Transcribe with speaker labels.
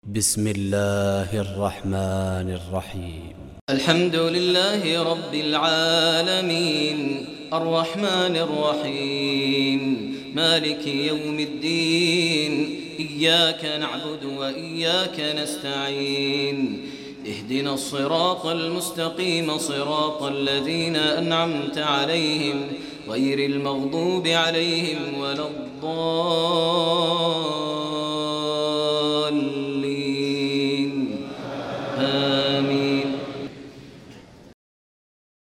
Speaker 1: بسم الله الرحمن الرحيم.
Speaker 2: الحمد لله رب العالمين الرحمن الرحيم مالك يوم الدين إياك نعبد وإياك نستعين اهدنا الصراط المستقيم صراط الذين أنعمت عليهم غير المغضوب عليهم ولا الضالين